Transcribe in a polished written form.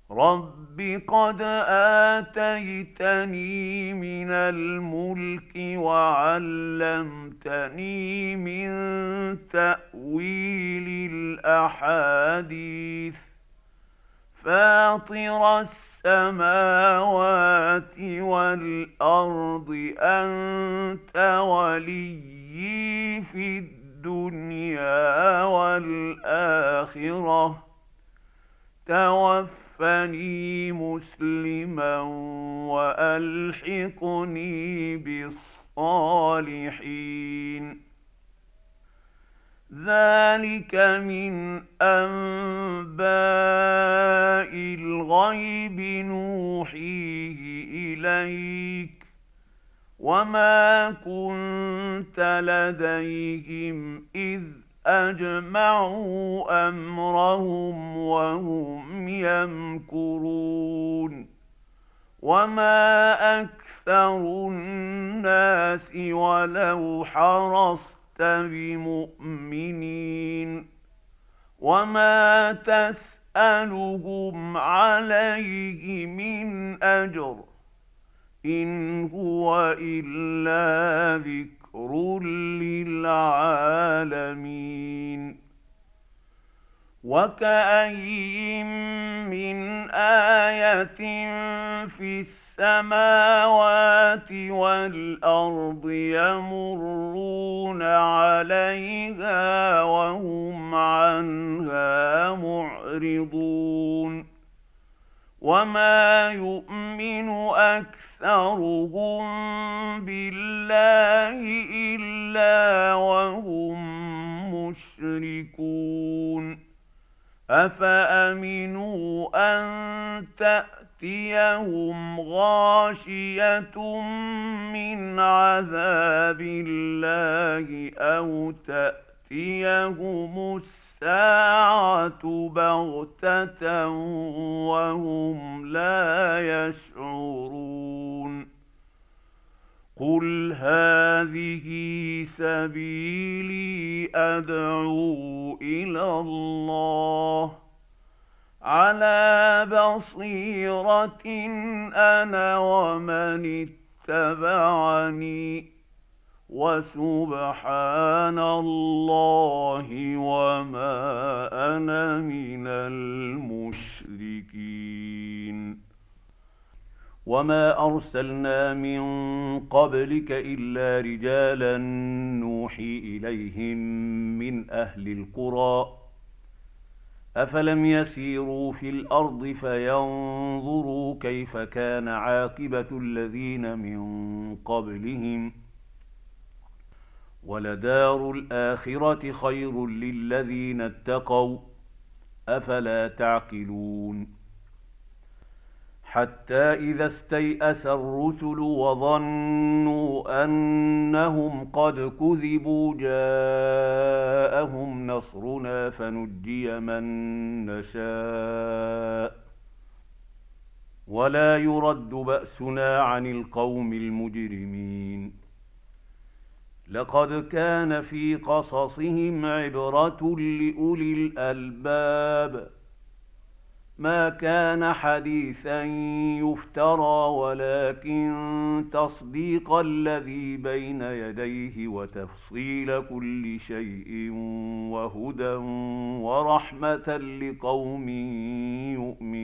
رب قد آتيتني من الملك وعلمتني من تأويل الأحاديث فاطر السماوات والأرض أنت وليي في الدنيا والآخرة توفني مسلما وألحقني بالصالحين. ذلك من أنباء الغيب نوحيه إليك وما كنت لديهم إذ أجمعوا أمرهم وهم يمكرون. وما أكثر الناس ولو حرصت بمؤمنين وما تسألهم عليه من أجر إن هو إلا ذكر للعالمين. وكأين من آية في السماوات والأرض يمرون عليها وهم عنها معرضون. وما يؤمن أكثرهم بالله إلا وهم مشركون. أفأمنوا أن تأتيهم غاشية من عذاب الله أو تأتيهم الساعة بغتة وهم لا يشعرون. قل هذه سبيلي أدعو إلى الله على بصيرة أنا ومن اتبعني وسبحان الله وما أنا من المشركين. وما أرسلنا من قبلك إلا رجالا نوحي إليهم من أهل القرى أفلم يسيروا في الأرض فينظروا كيف كان عاقبة الذين من قبلهم ولدار الآخرة خير للذين اتقوا أفلا تعقلون. حتى إذا استيأس الرسل وظنوا أنهم قد كذبوا جاءهم نصرنا فنجي من نشاء ولا يرد بأسنا عن القوم المجرمين. لقد كان في قصصهم عبرة لأولي الألباب ما كان حديثا يفترى ولكن تصديق الذي بين يديه وتفصيل كل شيء وهدى ورحمة لقوم يؤمنون.